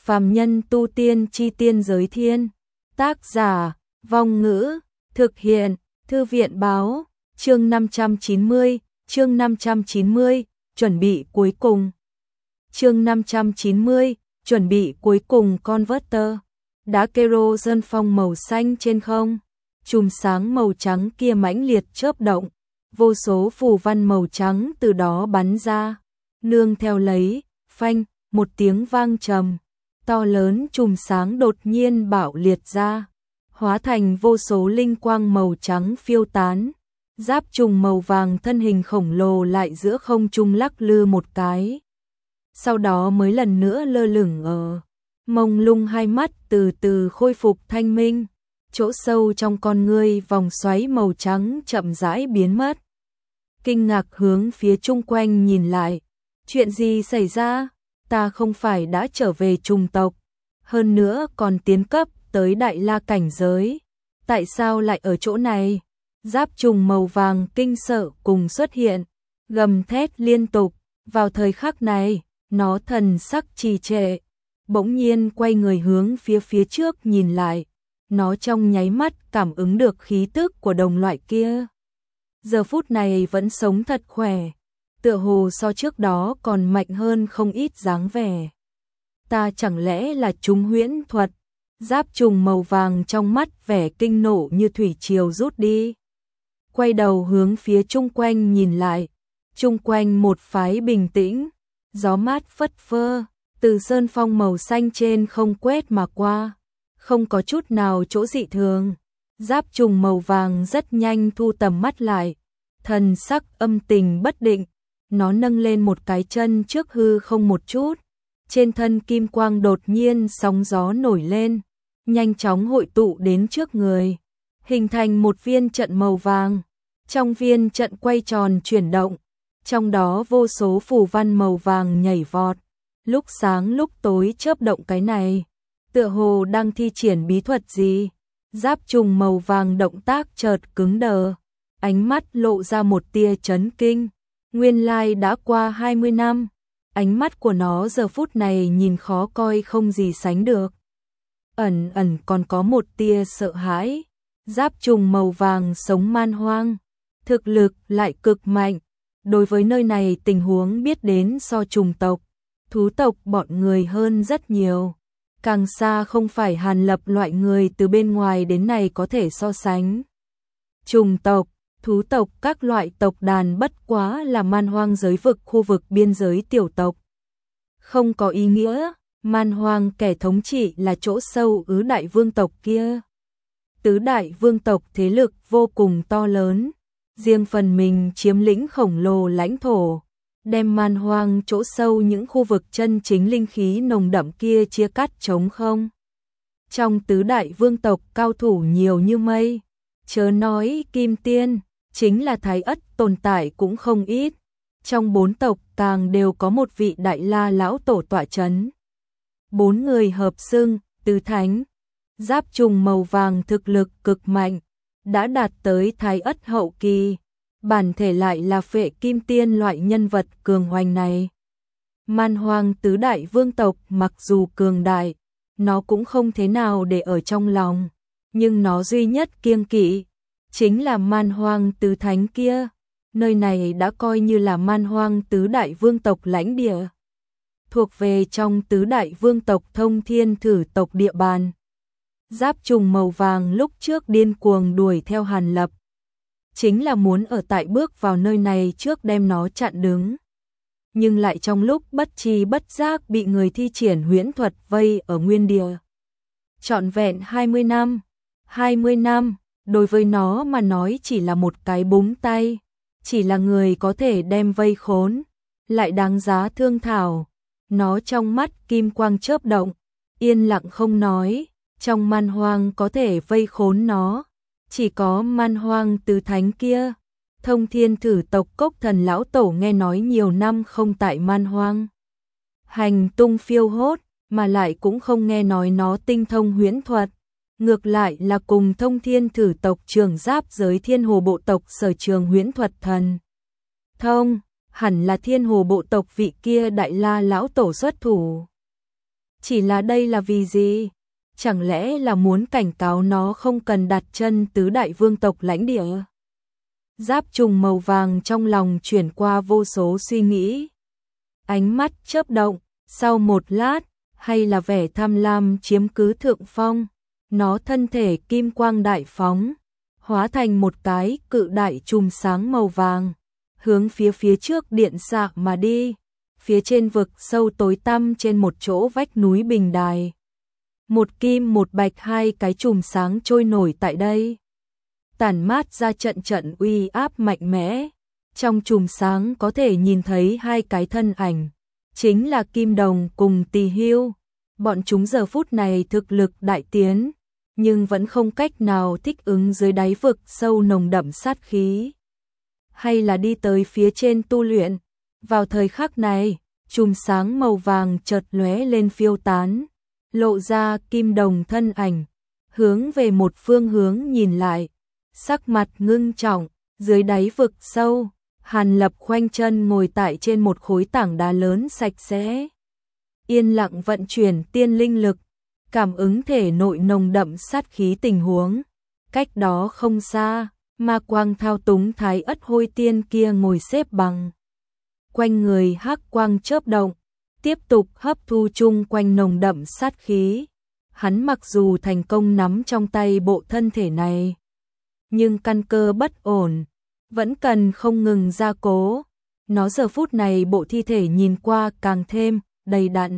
Phàm nhân tu tiên chi tiên giới thiên. Tác giả, Vong Ngữ, thực hiện, Thư viện báo, chương 590, chuẩn bị cuối cùng. Chương 590, chuẩn bị cuối cùng converter. Đá kero dân phong màu xanh trên không. Chùm sáng màu trắng kia mãnh liệt chớp động, vô số phù văn màu trắng từ đó bắn ra, nương theo lấy, phanh, một tiếng vang trầm, to lớn chùm sáng đột nhiên bạo liệt ra, hóa thành vô số linh quang màu trắng phiêu tán, giáp trùng màu vàng thân hình khổng lồ lại giữa không trung lắc lư một cái. Sau đó mới lần nữa lơ lửng ở mông lung, hai mắt từ từ khôi phục thanh minh. Chỗ sâu trong con ngươi vòng xoáy màu trắng chậm rãi biến mất. Kinh ngạc hướng phía chung quanh nhìn lại. Chuyện gì xảy ra? Ta không phải đã trở về trùng tộc, hơn nữa còn tiến cấp tới đại la cảnh giới. Tại sao lại ở chỗ này? Giáp trùng màu vàng kinh sợ cùng xuất hiện, gầm thét liên tục. Vào thời khắc này, nó thần sắc trì trệ, bỗng nhiên quay người hướng phía trước nhìn lại. Nó trong nháy mắt cảm ứng được khí tức của đồng loại kia. Giờ phút này vẫn sống thật khỏe, tựa hồ so trước đó còn mạnh hơn không ít dáng vẻ. Ta chẳng lẽ là trúng huyễn thuật? Giáp trùng màu vàng trong mắt vẻ kinh nộ như thủy triều rút đi. Quay đầu hướng phía chung quanh nhìn lại, chung quanh một phái bình tĩnh, gió mát phất phơ, từ sơn phong màu xanh trên không quét mà qua. Không có chút nào chỗ dị thường. Giáp trùng màu vàng rất nhanh thu tầm mắt lại, thần sắc âm tình bất định. Nó nâng lên một cái chân trước hư không một chút, trên thân kim quang đột nhiên sóng gió nổi lên, nhanh chóng hội tụ đến trước người, hình thành một viên trận màu vàng. Trong viên trận quay tròn chuyển động, trong đó vô số phù văn màu vàng nhảy vọt, lúc sáng lúc tối chớp động. Cái này tựa hồ đang thi triển bí thuật gì. Giáp trùng màu vàng động tác chợt cứng đờ, ánh mắt lộ ra một tia chấn kinh. Nguyên lai đã qua 20 năm, ánh mắt của nó giờ phút này nhìn khó coi không gì sánh được. Ẩn ẩn còn có một tia sợ hãi. Giáp trùng màu vàng sống man hoang, thực lực lại cực mạnh. Đối với nơi này tình huống biết đến so trùng tộc, thú tộc bọn người hơn rất nhiều. Càng xa không phải Hàn Lập loại người từ bên ngoài đến này có thể so sánh. Trùng tộc, thú tộc, các loại tộc đàn bất quá là man hoang giới vực khu vực biên giới tiểu tộc. Không có ý nghĩa, man hoang kẻ thống trị là chỗ sâu ứ đại vương tộc kia. Tứ đại vương tộc thế lực vô cùng to lớn, riêng phần mình chiếm lĩnh khổng lồ lãnh thổ, đem man hoang chỗ sâu những khu vực chân chính linh khí nồng đậm kia chia cắt trống không. Trong tứ đại vương tộc cao thủ nhiều như mây, chớ nói kim tiên, chính là thái ất tồn tại cũng không ít. Trong 4 tộc càng đều có một vị đại la lão tổ tọa chấn. 4 người hợp xưng tứ thánh. Giáp trùng màu vàng thực lực cực mạnh, đã đạt tới thái ất hậu kỳ. Bản thể lại là phệ kim tiên loại nhân vật cường hoành này. Man hoang tứ đại vương tộc mặc dù cường đại, nó cũng không thế nào để ở trong lòng, nhưng nó duy nhất kiêng kỵ chính là man hoang tứ thánh kia. Nơi này đã coi như là man hoang tứ đại vương tộc lãnh địa, thuộc về trong tứ đại vương tộc Thông Thiên Thử tộc địa bàn. Giáp trùng màu vàng lúc trước điên cuồng đuổi theo Hàn Lập, chính là muốn ở tại bước vào nơi này trước đem nó chặn đứng. Nhưng lại trong lúc bất tri bất giác bị người thi triển huyễn thuật vây ở nguyên địa. Trọn vẹn 20 năm. 20 năm, đối với nó mà nói chỉ là một cái búng tay. Chỉ là người có thể đem vây khốn, lại đáng giá thương thảo. Nó trong mắt kim quang chớp động, yên lặng không nói. Trong man hoang có thể vây khốn nó, chỉ có man hoang tứ thánh kia. Thông Thiên Thử tộc Cốc Thần lão tổ nghe nói nhiều năm không tại man hoang hành tung phiêu hốt, mà lại cũng không nghe nói nó tinh thông huyễn thuật. Ngược lại là cùng Thông Thiên Thử tộc trưởng giáp giới Thiên Hồ bộ tộc sở trường huyễn thuật thần thông, hẳn là Thiên Hồ bộ tộc vị kia đại la lão tổ xuất thủ. Chỉ là đây là vì gì? Chẳng lẽ là muốn cảnh cáo nó không cần đặt chân tứ đại vương tộc lãnh địa? Giáp trùng màu vàng trong lòng chuyển qua vô số suy nghĩ. Ánh mắt chớp động, sau một lát, hay là vẻ tham lam chiếm cứ thượng phong. Nó thân thể kim quang đại phóng, hóa thành một cái cự đại chùm sáng màu vàng, hướng phía trước điện xạ mà đi. Phía trên vực sâu tối tăm trên một chỗ vách núi bình đài. Một kim một bạch hai cái chùm sáng trôi nổi tại đây. Tản mát ra trận trận uy áp mạnh mẽ. Trong chùm sáng có thể nhìn thấy hai cái thân ảnh. Chính là Kim Đồng cùng Tỳ Hưu. Bọn chúng giờ phút này thực lực đại tiến, nhưng vẫn không cách nào thích ứng dưới đáy vực sâu nồng đậm sát khí. Hay là đi tới phía trên tu luyện. Vào thời khắc này, chùm sáng màu vàng chợt lóe lên phiêu tán, lộ ra Kim Đồng thân ảnh, hướng về một phương hướng nhìn lại, sắc mặt ngưng trọng, dưới đáy vực sâu, Hàn Lập khoanh chân ngồi tại trên một khối tảng đá lớn sạch sẽ. Yên lặng vận chuyển tiên linh lực, cảm ứng thể nội nồng đậm sát khí tình huống. Cách đó không xa, ma quang thao túng thái ất hôi tiên kia ngồi xếp bằng. Quanh người hắc quang chớp động, tiếp tục hấp thu chung quanh nồng đậm sát khí. Hắn mặc dù thành công nắm trong tay bộ thân thể này, nhưng căn cơ bất ổn, vẫn cần không ngừng gia cố. Nó giờ phút này bộ thi thể nhìn qua càng thêm đầy đặn.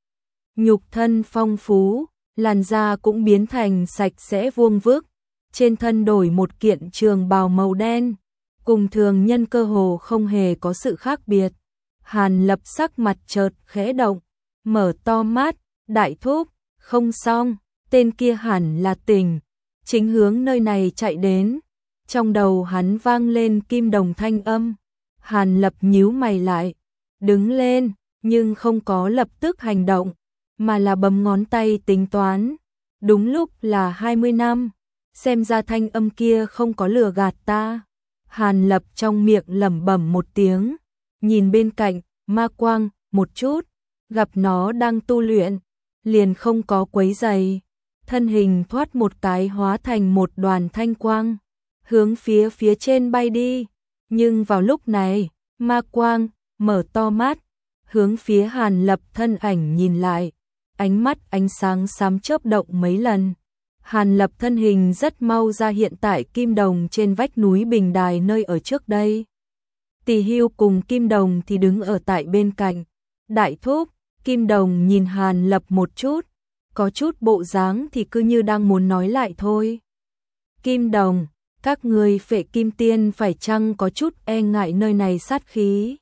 Nhục thân phong phú, làn da cũng biến thành sạch sẽ vuông vức, trên thân đổi một kiện trường bào màu đen, cùng thường nhân cơ hồ không hề có sự khác biệt. Hàn Lập sắc mặt chợt khẽ động, mở to mắt, đại thúc, không xong, tên kia hẳn là Tình, chính hướng nơi này chạy đến. Trong đầu hắn vang lên Kim Đồng thanh âm. Hàn Lập nhíu mày lại, đứng lên, nhưng không có lập tức hành động, mà là bấm ngón tay tính toán. Đúng lúc là 20 năm, xem ra thanh âm kia không có lừa gạt ta. Hàn Lập trong miệng lẩm bẩm một tiếng, nhìn bên cạnh, ma quang, một chút, gặp nó đang tu luyện, liền không có quấy rầy. Thân hình thoát một cái hóa thành một đoàn thanh quang, hướng phía trên bay đi. Nhưng vào lúc này, ma quang, mở to mắt, hướng phía Hàn Lập thân ảnh nhìn lại, ánh mắt ánh sáng xám chớp động mấy lần. Hàn Lập thân hình rất mau ra hiện tại Kim Đồng trên vách núi bình đài nơi ở trước đây. Tỳ Hưu cùng Kim Đồng thì đứng ở tại bên cạnh. Đại thúc, Kim Đồng nhìn Hàn Lập một chút, có chút bộ dáng thì cứ như đang muốn nói lại thôi. Kim Đồng, các người Phệ Kim Tiên phải chăng có chút e ngại nơi này sát khí?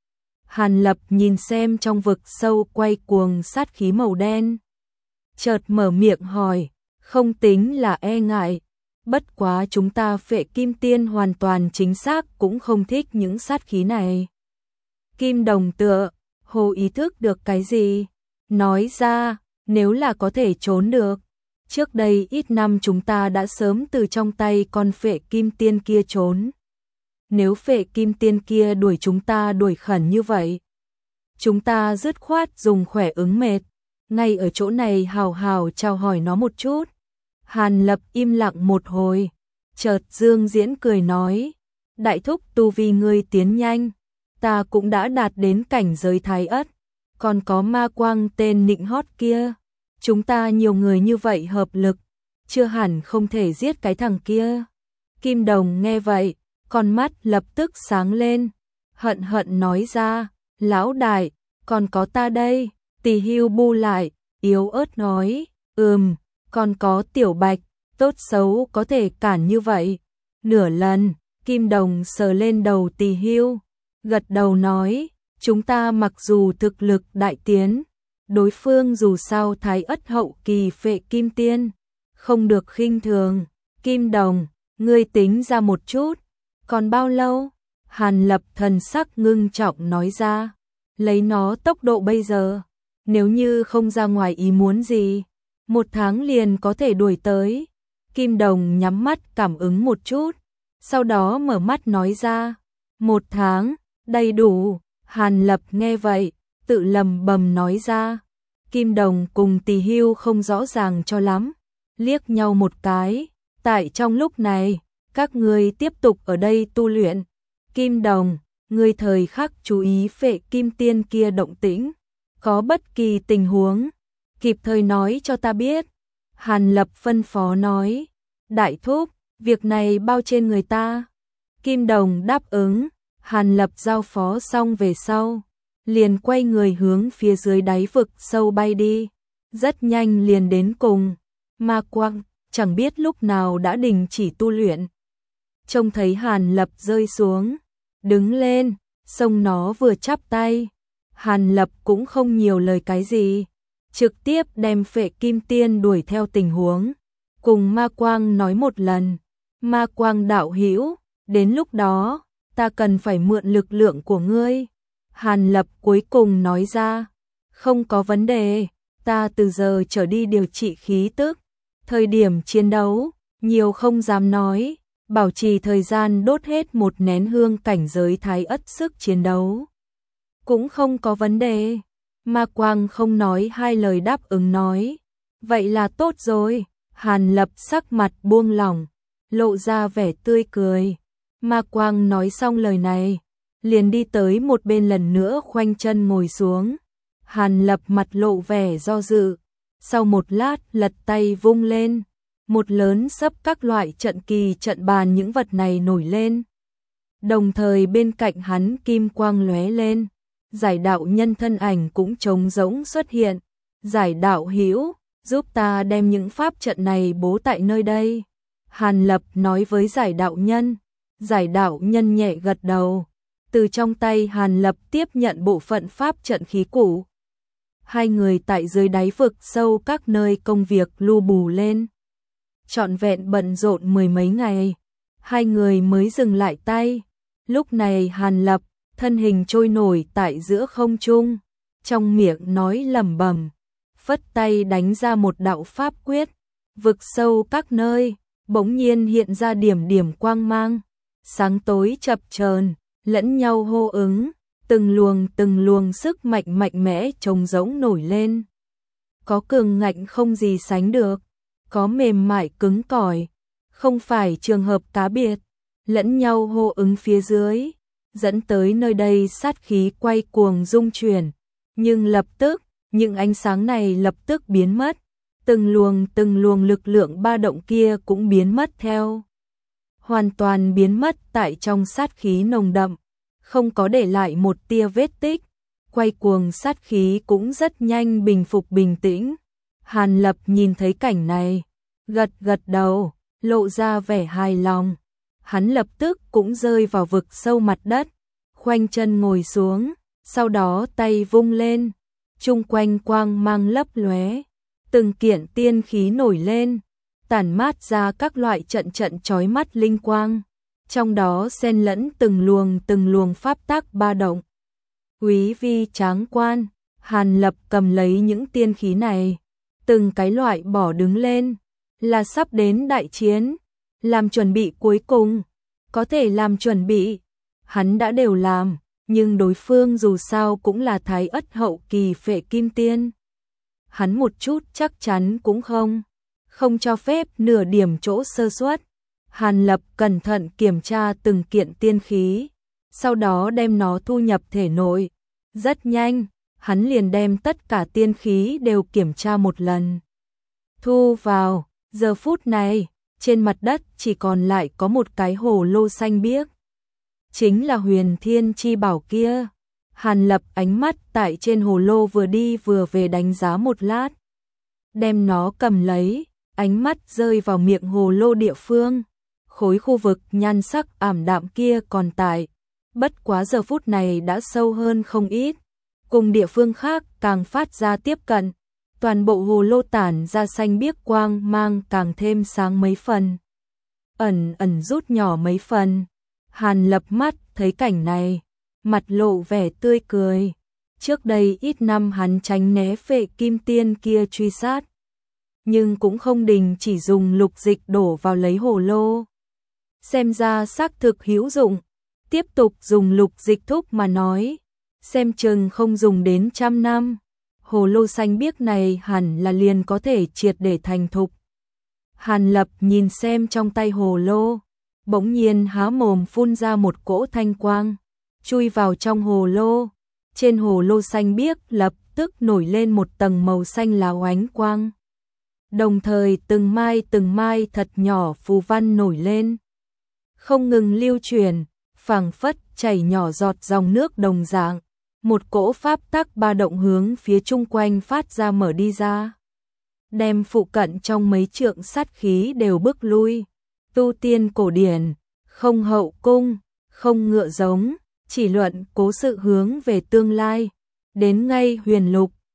Hàn Lập nhìn xem trong vực sâu quay cuồng sát khí màu đen, chợt mở miệng hỏi, không tính là e ngại, bất quá chúng ta Phệ Kim Tiên hoàn toàn chính xác cũng không thích những sát khí này. Kim Đồng tựa hồ ý thức được cái gì, nói ra, nếu là có thể trốn được, trước đây ít năm chúng ta đã sớm từ trong tay con Phệ Kim Tiên kia trốn. Nếu Phệ Kim Tiên kia đuổi chúng ta đuổi khẩn như vậy, chúng ta dứt khoát dùng khỏe ứng mệt, ngay ở chỗ này hào hào chào hỏi nó một chút. Hàn Lập im lặng một hồi, chợt dương diễn cười nói, đại thúc tu vi ngươi tiến nhanh, ta cũng đã đạt đến cảnh giới thái ất, còn có ma quang tên nịnh hót kia, chúng ta nhiều người như vậy hợp lực, chưa hẳn không thể giết cái thằng kia. Kim Đồng nghe vậy, con mắt lập tức sáng lên, hận hận nói ra, lão đại, còn có ta đây. Tỳ Hưu bu lại, yếu ớt nói, còn có Tiểu Bạch, tốt xấu có thể cản như vậy. Nửa lần, Kim Đồng sờ lên đầu Tỳ Hưu, gật đầu nói, chúng ta mặc dù thực lực đại tiến, đối phương dù sao thái ất hậu kỳ Phệ Kim Tiên, không được khinh thường. Kim Đồng, ngươi tính ra một chút, còn bao lâu? Hàn Lập thần sắc ngưng trọng nói ra, lấy nó tốc độ bây giờ, nếu như không ra ngoài ý muốn gì, 1 tháng liền có thể đuổi tới. Kim Đồng nhắm mắt cảm ứng một chút, sau đó mở mắt nói ra, 1 tháng, đầy đủ. Hàn Lập nghe vậy, tự lầm bầm nói ra, Kim Đồng cùng Tỳ Hưu không rõ ràng cho lắm, liếc nhau một cái. Tại trong lúc này, các ngươi tiếp tục ở đây tu luyện. Kim Đồng, ngươi thời khắc chú ý Phệ Kim Tiên kia động tĩnh, có bất kỳ tình huống, kịp thời nói cho ta biết. Hàn Lập phân phó nói. Đại thúc, việc này bao trên người ta. Kim Đồng đáp ứng. Hàn Lập giao phó xong về sau, liền quay người hướng phía dưới đáy vực sâu bay đi. Rất nhanh liền đến cùng. Ma Quang chẳng biết lúc nào đã đình chỉ tu luyện. Trông thấy Hàn Lập rơi xuống, đứng lên, xông nó vừa chắp tay. Hàn Lập cũng không nhiều lời cái gì, trực tiếp đem Phệ Kim Tiên đuổi theo tình huống, cùng Ma Quang nói một lần. Ma Quang đạo hữu, đến lúc đó, ta cần phải mượn lực lượng của ngươi. Hàn Lập cuối cùng nói ra, không có vấn đề, ta từ giờ trở đi điều trị khí tức. Thời điểm chiến đấu, nhiều không dám nói, bảo trì thời gian đốt hết một nén hương cảnh giới thái ất sức chiến đấu. Cũng không có vấn đề. Ma Quang không nói hai lời đáp ứng nói. Vậy là tốt rồi. Hàn Lập sắc mặt buông lỏng, lộ ra vẻ tươi cười. Ma Quang nói xong lời này, liền đi tới một bên lần nữa khoanh chân ngồi xuống. Hàn Lập mặt lộ vẻ do dự, sau một lát lật tay vung lên, một lớn sấp các loại trận kỳ trận bàn những vật này nổi lên. Đồng thời bên cạnh hắn kim quang lóe lên, Giải đạo nhân thân ảnh cũng trống rỗng xuất hiện. Giải đạo hữu, giúp ta đem những pháp trận này bố tại nơi đây. Hàn Lập nói với giải đạo nhân. Giải đạo nhân nhẹ gật đầu. Từ trong tay Hàn Lập tiếp nhận bộ phận pháp trận khí cũ. Hai người tại dưới đáy vực sâu các nơi công việc lu bù lên. Trọn vẹn bận rộn mười mấy ngày, hai người mới dừng lại tay. Lúc này Hàn Lập, thân hình trôi nổi tại giữa không trung, trong miệng nói lẩm bẩm, phất tay đánh ra một đạo pháp quyết. Vực sâu các nơi, bỗng nhiên hiện ra điểm điểm quang mang, sáng tối chập chờn, lẫn nhau hô ứng, từng luồng sức mạnh mạnh mẽ trống rỗng nổi lên. Có cường ngạnh không gì sánh được, có mềm mại cứng cỏi, không phải trường hợp cá biệt, lẫn nhau hô ứng phía dưới, dẫn tới nơi đây sát khí quay cuồng rung chuyển, nhưng lập tức, những ánh sáng này lập tức biến mất, từng luồng lực lượng ba động kia cũng biến mất theo. Hoàn toàn biến mất tại trong sát khí nồng đậm, không có để lại một tia vết tích, quay cuồng sát khí cũng rất nhanh bình phục bình tĩnh. Hàn Lập nhìn thấy cảnh này, gật đầu, lộ ra vẻ hài lòng. Hắn lập tức cũng rơi vào vực sâu mặt đất, khoanh chân ngồi xuống, sau đó tay vung lên, chung quanh quang mang lấp lóe, từng kiện tiên khí nổi lên, tản mát ra các loại trận chói mắt linh quang, trong đó xen lẫn từng luồng pháp tác ba động. Quý vi tráng quan, Hàn Lập cầm lấy những tiên khí này, từng cái loại bỏ đứng lên, là sắp đến đại chiến, làm chuẩn bị cuối cùng, có thể làm chuẩn bị, hắn đã đều làm, nhưng đối phương dù sao cũng là thái ất hậu kỳ Phệ Kim Tiên. Hắn một chút chắc chắn cũng không cho phép nửa điểm chỗ sơ suất. Hàn Lập cẩn thận kiểm tra từng kiện tiên khí, sau đó đem nó thu nhập thể nội. Rất nhanh, hắn liền đem tất cả tiên khí đều kiểm tra một lần. Thu vào, giờ phút này, trên mặt đất chỉ còn lại có một cái hồ lô xanh biếc. Chính là Huyền Thiên Chi Bảo kia. Hàn Lập ánh mắt tại trên hồ lô vừa đi vừa về đánh giá một lát. Đem nó cầm lấy, ánh mắt rơi vào miệng hồ lô địa phương. Khối khu vực nhan sắc ảm đạm kia còn tại, bất quá giờ phút này đã sâu hơn không ít, cùng địa phương khác càng phát ra tiếp cận, toàn bộ hồ lô tản ra xanh biếc quang mang càng thêm sáng mấy phần, ẩn rút nhỏ mấy phần. Hàn Lập mắt thấy cảnh này, mặt lộ vẻ tươi cười. Trước đây ít năm hắn tránh né Phệ Kim Tiên kia truy sát, nhưng cũng không đình chỉ dùng lục dịch đổ vào lấy hồ lô. Xem ra xác thực hữu dụng, tiếp tục dùng lục dịch thúc mà nói, xem chừng không dùng đến 100 năm. hồ lô xanh biếc này hẳn là liền có thể triệt để thành thục. Hàn Lập nhìn xem trong tay hồ lô, bỗng nhiên há mồm phun ra một cỗ thanh quang, chui vào trong hồ lô. Trên hồ lô xanh biếc lập tức nổi lên một tầng màu xanh lá oánh quang. Đồng thời từng mai thật nhỏ phù văn nổi lên, không ngừng lưu chuyển, phảng phất chảy nhỏ giọt dòng nước đồng dạng. Một cỗ pháp tắc ba động hướng phía chung quanh phát ra mở đi ra, đem phụ cận trong mấy trượng sát khí đều bước lui. Tu tiên cổ điển, không hậu cung, không ngựa giống, chỉ luận cố sự hướng về tương lai. Đến ngay huyền lục,